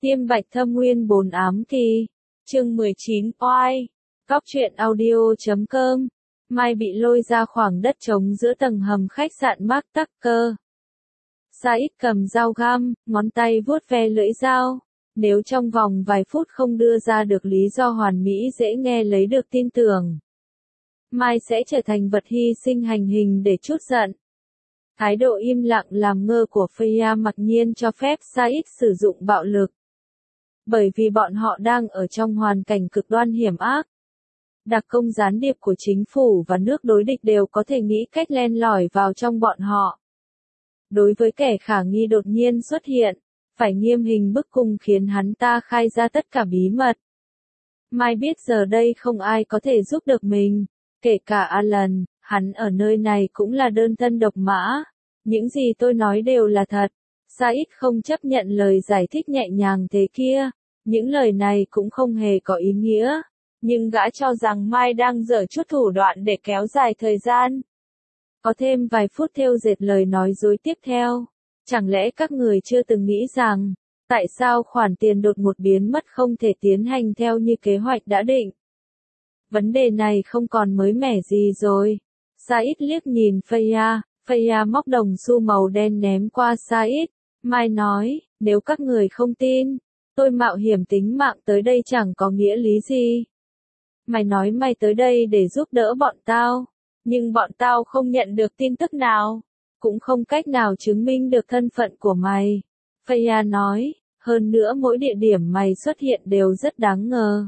Tiêm bạch thâm nguyên 4 ám kỳ. Chương 19 oai. Cóc truyện audio.com. Mai bị lôi ra khoảng đất trống giữa tầng hầm khách sạn Mark Tucker. Said cầm dao găm, ngón tay vuốt ve lưỡi dao. Nếu trong vòng vài phút không đưa ra được lý do hoàn mỹ dễ nghe lấy được tin tưởng, Mai sẽ trở thành vật hy sinh hành hình để trút giận. Thái độ im lặng làm ngơ của Freya mặc nhiên cho phép Said sử dụng bạo lực. Bởi vì bọn họ đang ở trong hoàn cảnh cực đoan hiểm ác. Đặc công gián điệp của chính phủ và nước đối địch đều có thể nghĩ cách len lỏi vào trong bọn họ. Đối với kẻ khả nghi đột nhiên xuất hiện, phải nghiêm hình bức cung khiến hắn ta khai ra tất cả bí mật. Mai biết giờ đây không ai có thể giúp được mình, kể cả Alan, hắn ở nơi này cũng là đơn thân độc mã. Những gì tôi nói đều là thật. Said không chấp nhận lời giải thích nhẹ nhàng thế kia. Những lời này cũng không hề có ý nghĩa. Nhưng gã cho rằng Mai đang giở chút thủ đoạn để kéo dài thời gian. Có thêm vài phút thêu dệt lời nói dối tiếp theo. Chẳng lẽ các người chưa từng nghĩ rằng, tại sao khoản tiền đột ngột biến mất không thể tiến hành theo như kế hoạch đã định? Vấn đề này không còn mới mẻ gì rồi. Said liếc nhìn Freya móc đồng xu màu đen ném qua Said. Mai nói, nếu các người không tin, tôi mạo hiểm tính mạng tới đây chẳng có nghĩa lý gì. Mày nói mày tới đây để giúp đỡ bọn tao, nhưng bọn tao không nhận được tin tức nào, cũng không cách nào chứng minh được thân phận của mày. Freya nói, hơn nữa mỗi địa điểm mày xuất hiện đều rất đáng ngờ.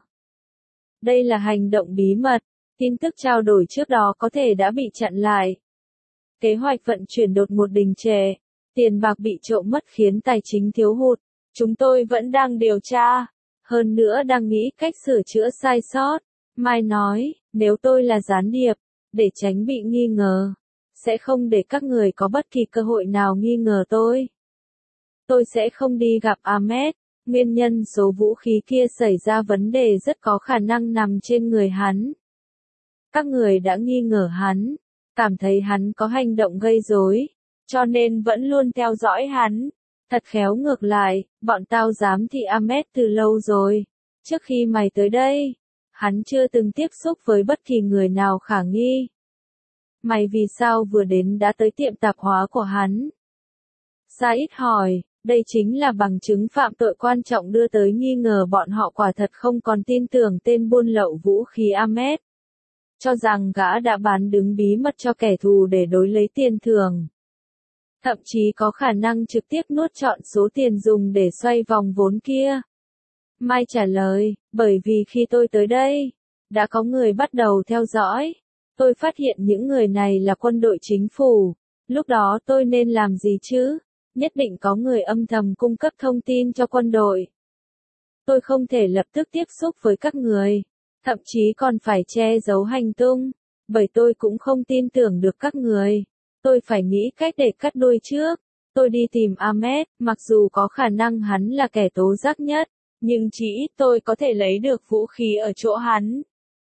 Đây là hành động bí mật, tin tức trao đổi trước đó có thể đã bị chặn lại. Kế hoạch vận chuyển đột ngột đình trệ, tiền bạc bị trộm mất khiến tài chính thiếu hụt. Chúng tôi vẫn đang điều tra, hơn nữa đang nghĩ cách sửa chữa sai sót. Mai nói, nếu tôi là gián điệp, để tránh bị nghi ngờ, sẽ không để các người có bất kỳ cơ hội nào nghi ngờ tôi. Tôi sẽ không đi gặp Ahmed, nguyên nhân số vũ khí kia xảy ra vấn đề rất có khả năng nằm trên người hắn. Các người đã nghi ngờ hắn, cảm thấy hắn có hành động gây rối, cho nên vẫn luôn theo dõi hắn. Thật khéo ngược lại, bọn tao giám thị Ahmed từ lâu rồi. Trước khi mày tới đây, hắn chưa từng tiếp xúc với bất kỳ người nào khả nghi. Mày vì sao vừa đến đã tới tiệm tạp hóa của hắn? Said hỏi, đây chính là bằng chứng phạm tội quan trọng đưa tới nghi ngờ bọn họ quả thật không còn tin tưởng tên buôn lậu vũ khí Ahmed. Cho rằng gã đã bán đứng bí mật cho kẻ thù để đối lấy tiền thưởng. Thậm chí có khả năng trực tiếp nuốt trọn số tiền dùng để xoay vòng vốn kia. Mai trả lời, bởi vì khi tôi tới đây, đã có người bắt đầu theo dõi. Tôi phát hiện những người này là quân đội chính phủ. Lúc đó tôi nên làm gì chứ? Nhất định có người âm thầm cung cấp thông tin cho quân đội. Tôi không thể lập tức tiếp xúc với các người. Thậm chí còn phải che giấu hành tung. Bởi tôi cũng không tin tưởng được các người. Tôi phải nghĩ cách để cắt đuôi trước. Tôi đi tìm Ahmed, mặc dù có khả năng hắn là kẻ tố giác nhất, nhưng chỉ ít tôi có thể lấy được vũ khí ở chỗ hắn.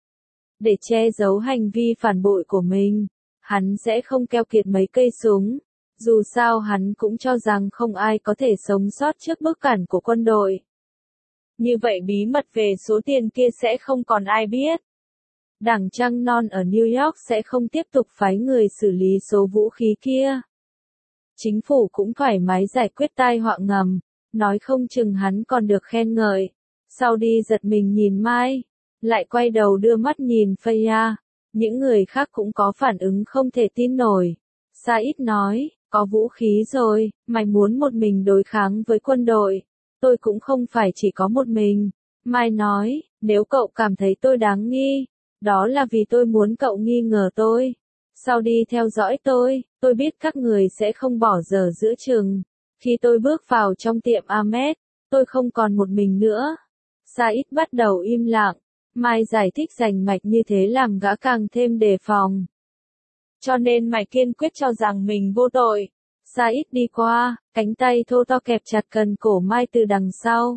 Để che giấu hành vi phản bội của mình, hắn sẽ không keo kiệt mấy cây súng. Dù sao hắn cũng cho rằng không ai có thể sống sót trước bước cản của quân đội. Như vậy bí mật về số tiền kia sẽ không còn ai biết. Đảng Trăng Non ở New York sẽ không tiếp tục phái người xử lý số vũ khí kia. Chính phủ cũng thoải mái giải quyết tai họa ngầm, nói không chừng hắn còn được khen ngợi. Sau đi giật mình nhìn Mai, lại quay đầu đưa mắt nhìn Freya. Những người khác cũng có phản ứng không thể tin nổi. Said nói, có vũ khí rồi, mày muốn một mình đối kháng với quân đội. Tôi cũng không phải chỉ có một mình. Mai nói, nếu cậu cảm thấy tôi đáng nghi, đó là vì tôi muốn cậu nghi ngờ tôi. Sau đi theo dõi tôi biết các người sẽ không bỏ dở giữa chừng. Khi tôi bước vào trong tiệm Ahmed, tôi không còn một mình nữa. Said bắt đầu im lặng. Mai giải thích rành mạch như thế làm gã càng thêm đề phòng. Cho nên mày kiên quyết cho rằng mình vô tội. Said đi qua, cánh tay thô to kẹp chặt cần cổ Mai từ đằng sau.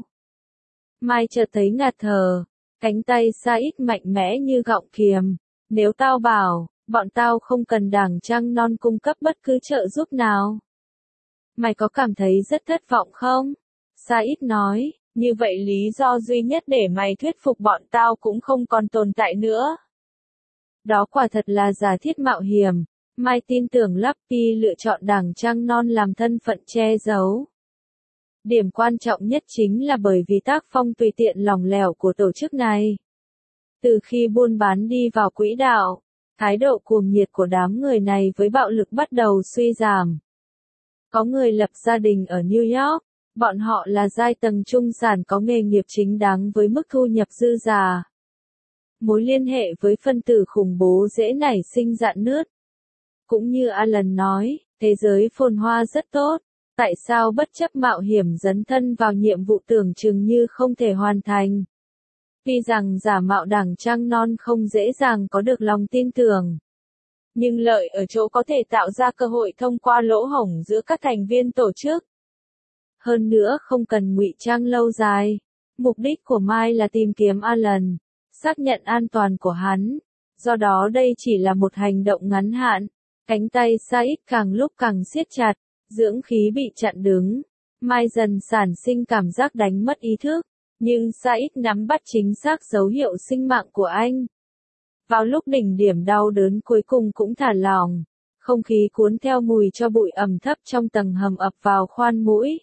Mai chợt thấy ngạt thở. Cánh tay Said mạnh mẽ như gọng kiềm. Nếu tao bảo, bọn tao không cần Đảng Trăng Non cung cấp bất cứ trợ giúp nào. Mày có cảm thấy rất thất vọng không? Said nói, Như vậy lý do duy nhất để mày thuyết phục bọn tao cũng không còn tồn tại nữa. Đó quả thật là giả thiết mạo hiểm. Mai tin tưởng Lappy lựa chọn đảng trăng non làm thân phận che giấu. Điểm quan trọng nhất chính là bởi vì tác phong tùy tiện lỏng lẻo của tổ chức này. Từ khi buôn bán đi vào quỹ đạo, thái độ cuồng nhiệt của đám người này với bạo lực bắt đầu suy giảm. Có người lập gia đình ở New York, bọn họ là giai tầng trung sản có nghề nghiệp chính đáng với mức thu nhập dư giả. Mối liên hệ với phân tử khủng bố dễ nảy sinh rạn nứt. Cũng như Alan nói, thế giới phồn hoa rất tốt, tại sao bất chấp mạo hiểm dấn thân vào nhiệm vụ tưởng chừng như không thể hoàn thành. Tuy rằng giả mạo đảng trăng non không dễ dàng có được lòng tin tưởng. Nhưng lợi ở chỗ có thể tạo ra cơ hội thông qua lỗ hổng giữa các thành viên tổ chức. Hơn nữa không cần ngụy trang lâu dài. Mục đích của Mai là tìm kiếm Alan, xác nhận an toàn của hắn. Do đó đây chỉ là một hành động ngắn hạn. Cánh tay Said càng lúc càng siết chặt, dưỡng khí bị chặn đứng. Mai dần sản sinh cảm giác đánh mất ý thức, nhưng Said nắm bắt chính xác dấu hiệu sinh mạng của anh. Vào lúc đỉnh điểm đau đớn cuối cùng cũng thả lỏng, không khí cuốn theo mùi cho bụi ẩm thấp trong tầng hầm ập vào khoan mũi.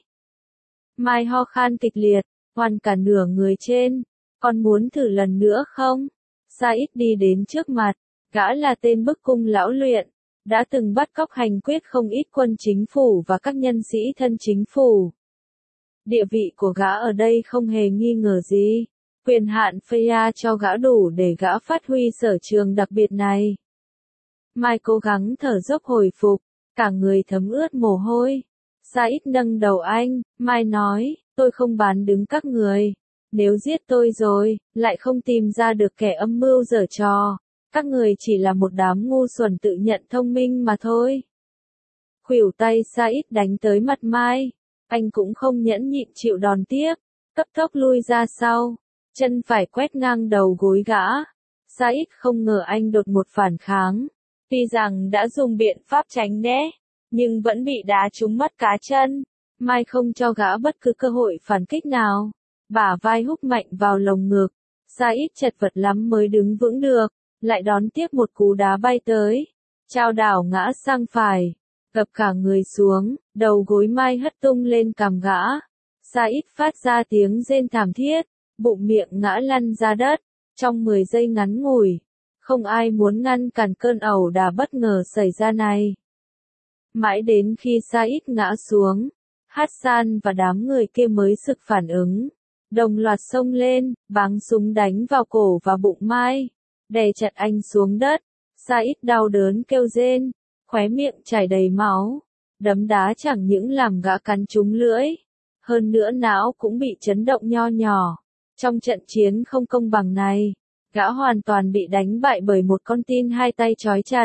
Mai ho khan kịch liệt, hoàn cả nửa người trên. Còn muốn thử lần nữa không? Said đi đến trước mặt, gã là tên bức cung lão luyện, đã từng bắt cóc hành quyết không ít quân chính phủ và các nhân sĩ thân chính phủ. Địa vị của gã ở đây không hề nghi ngờ gì. Quyền hạn Freya cho gã đủ để gã phát huy sở trường đặc biệt này. Mai cố gắng thở dốc hồi phục, cả người thấm ướt mồ hôi. Said nâng đầu anh, Mai nói, tôi không bán đứng các người. Nếu giết tôi rồi, lại không tìm ra được kẻ âm mưu giở trò. Các người chỉ là một đám ngu xuẩn tự nhận thông minh mà thôi. Khuỷu tay Said đánh tới mặt Mai. Anh cũng không nhẫn nhịn chịu đòn tiếp. Cấp tốc lui ra sau. Chân phải quét ngang đầu gối gã. Said không ngờ anh đột một phản kháng. Tuy rằng đã dùng biện pháp tránh né, nhưng vẫn bị đá trúng mắt cá chân. Mai không cho gã bất cứ cơ hội phản kích nào. Bả vai húc mạnh vào lồng ngực. Said chật vật lắm mới đứng vững được. Lại đón tiếp một cú đá bay tới. Chao đảo ngã sang phải. Gập cả người xuống, đầu gối Mai hất tung lên cằm gã. Said phát ra tiếng rên thảm thiết, bụng miệng ngã lăn ra đất. Trong 10 giây ngắn ngủi, không ai muốn ngăn cản cơn ẩu đả bất ngờ xảy ra này. Mãi đến khi Said ngã xuống, Hassan và đám người kia mới sực phản ứng. Đồng loạt xông lên, báng súng đánh vào cổ và bụng Mai, đè chặt anh xuống đất. Said đau đớn kêu rên, khóe miệng chảy đầy máu. Đấm đá chẳng những làm gã cắn trúng lưỡi, hơn nữa não cũng bị chấn động nho nhỏ. Trong trận chiến không công bằng này, gã hoàn toàn bị đánh bại bởi một con tin hai tay trói chặt.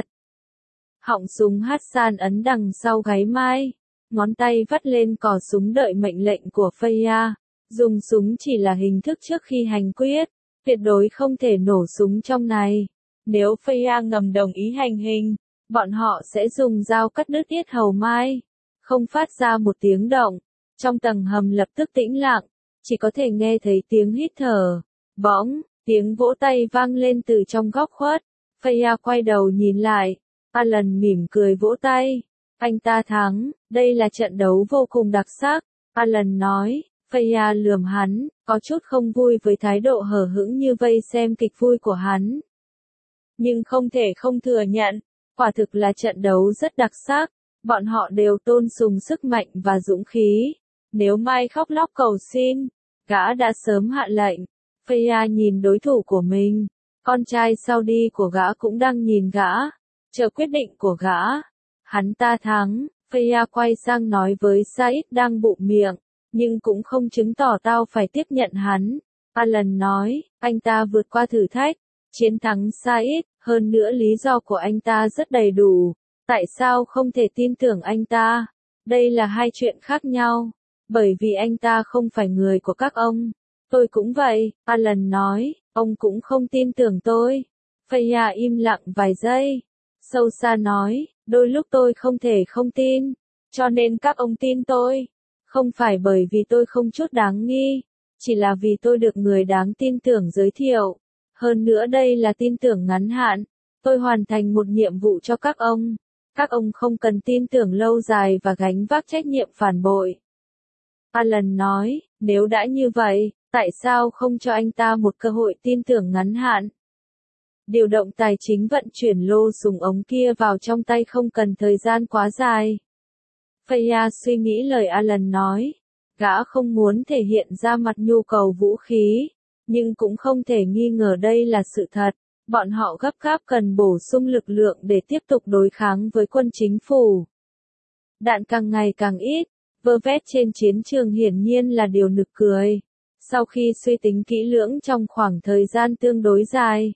Họng súng Hassan ấn đằng sau gáy Mai, ngón tay vắt lên cò súng đợi mệnh lệnh của Freya. Dùng súng chỉ là hình thức trước khi hành quyết, tuyệt đối không thể nổ súng trong này. Nếu Freya ngầm đồng ý hành hình, bọn họ sẽ dùng dao cắt đứt yết hầu Mai. Không phát ra một tiếng động, trong tầng hầm lập tức tĩnh lặng, chỉ có thể nghe thấy tiếng hít thở. Bỗng, tiếng vỗ tay vang lên từ trong góc khuất. Freya quay đầu nhìn lại, Alan mỉm cười vỗ tay. Anh ta thắng, đây là trận đấu vô cùng đặc sắc, Alan nói. Freya lườm hắn, có chút không vui với thái độ hờ hững như vây xem kịch vui của hắn. Nhưng không thể không thừa nhận, quả thực là trận đấu rất đặc sắc, bọn họ đều tôn sùng sức mạnh và dũng khí. Nếu Mai khóc lóc cầu xin, gã đã sớm hạ lệnh. Freya nhìn đối thủ của mình, con trai Saudi của gã cũng đang nhìn gã, chờ quyết định của gã. Hắn ta thắng, Freya quay sang nói với Said đang bụm miệng. Nhưng cũng không chứng tỏ tao phải tiếp nhận hắn. Alan nói, anh ta vượt qua thử thách, chiến thắng Said, hơn nữa lý do của anh ta rất đầy đủ. Tại sao không thể tin tưởng anh ta? Đây là hai chuyện khác nhau. Bởi vì anh ta không phải người của các ông. Tôi cũng vậy, Alan nói, ông cũng không tin tưởng tôi. Freya im lặng vài giây. Sâu xa nói, đôi lúc tôi không thể không tin, cho nên các ông tin tôi. Không phải bởi vì tôi không chút đáng nghi, chỉ là vì tôi được người đáng tin tưởng giới thiệu. Hơn nữa đây là tin tưởng ngắn hạn, tôi hoàn thành một nhiệm vụ cho các ông. Các ông không cần tin tưởng lâu dài và gánh vác trách nhiệm phản bội. Alan nói, nếu đã như vậy, tại sao không cho anh ta một cơ hội tin tưởng ngắn hạn? Điều động tài chính vận chuyển lô súng ống kia vào trong tay không cần thời gian quá dài. Feya suy nghĩ lời Alan nói. Gã không muốn thể hiện ra mặt nhu cầu vũ khí, nhưng cũng không thể nghi ngờ đây là sự thật. Bọn họ gấp gáp cần bổ sung lực lượng để tiếp tục đối kháng với quân chính phủ. Đạn càng ngày càng ít, vơ vét trên chiến trường hiển nhiên là điều nực cười. Sau khi suy tính kỹ lưỡng trong khoảng thời gian tương đối dài,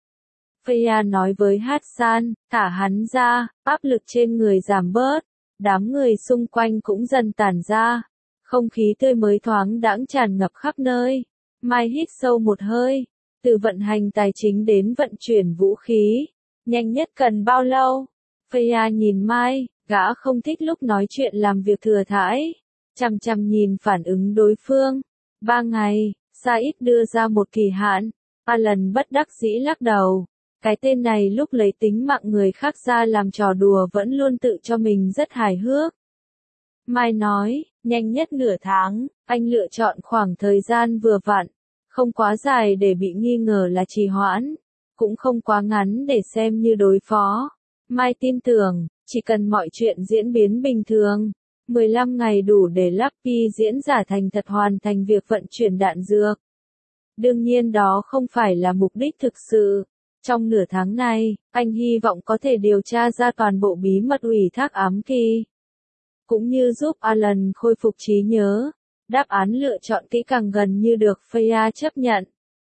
Feya nói với Hassan, thả hắn ra, áp lực trên người giảm bớt, đám người xung quanh cũng dần tản ra, không khí tươi mới thoáng đãng tràn ngập khắp nơi. Mai hít sâu một hơi, từ vận hành tài chính đến vận chuyển vũ khí, nhanh nhất cần bao lâu? Feya nhìn Mai, gã không thích lúc nói chuyện làm việc thừa thãi, chằm chằm nhìn phản ứng đối phương. 3 ngày, Said đưa ra một kỳ hạn. Alan bất đắc dĩ lắc đầu. Cái tên này lúc lấy tính mạng người khác ra làm trò đùa vẫn luôn tự cho mình rất hài hước. Mai nói, nhanh nhất nửa tháng, anh lựa chọn khoảng thời gian vừa vặn, không quá dài để bị nghi ngờ là trì hoãn, cũng không quá ngắn để xem như đối phó. Mai tin tưởng, chỉ cần mọi chuyện diễn biến bình thường, 15 ngày đủ để Lucky diễn giả thành thật hoàn thành việc vận chuyển đạn dược. Đương nhiên đó không phải là mục đích thực sự. Trong nửa tháng này, anh hy vọng có thể điều tra ra toàn bộ bí mật ủy thác ám kỳ, cũng như giúp Alan khôi phục trí nhớ. Đáp án lựa chọn kỹ càng gần như được Feya chấp nhận.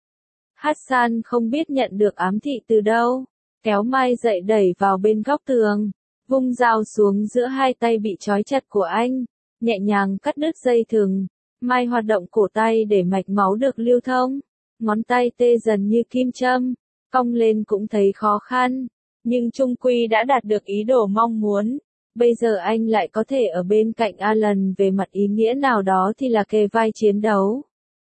Hassan không biết nhận được ám thị từ đâu, kéo Mai dậy đẩy vào bên góc tường, vung dao xuống giữa hai tay bị trói chặt của anh, nhẹ nhàng cắt đứt dây thừng. Mai hoạt động cổ tay để mạch máu được lưu thông, ngón tay tê dần như kim châm, cong lên cũng thấy khó khăn, nhưng chung quy đã đạt được ý đồ mong muốn. Bây giờ anh lại có thể ở bên cạnh Alan, về mặt ý nghĩa nào đó thì là kề vai chiến đấu.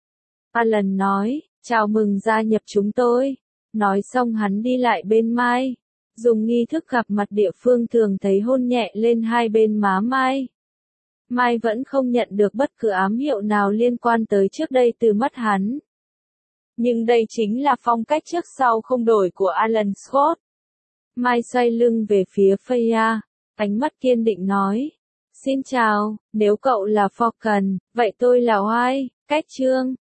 Alan nói, chào mừng gia nhập chúng tôi. Nói xong hắn đi lại bên Mai, dùng nghi thức gặp mặt địa phương thường thấy hôn nhẹ lên hai bên má Mai. Mai vẫn không nhận được bất cứ ám hiệu nào liên quan tới trước đây từ mắt hắn. Nhưng đây chính là phong cách trước sau không đổi của Alan Scott. Mai xoay lưng về phía Feya, ánh mắt kiên định nói. Xin chào, nếu cậu là Falcon, vậy tôi là White, cách chương.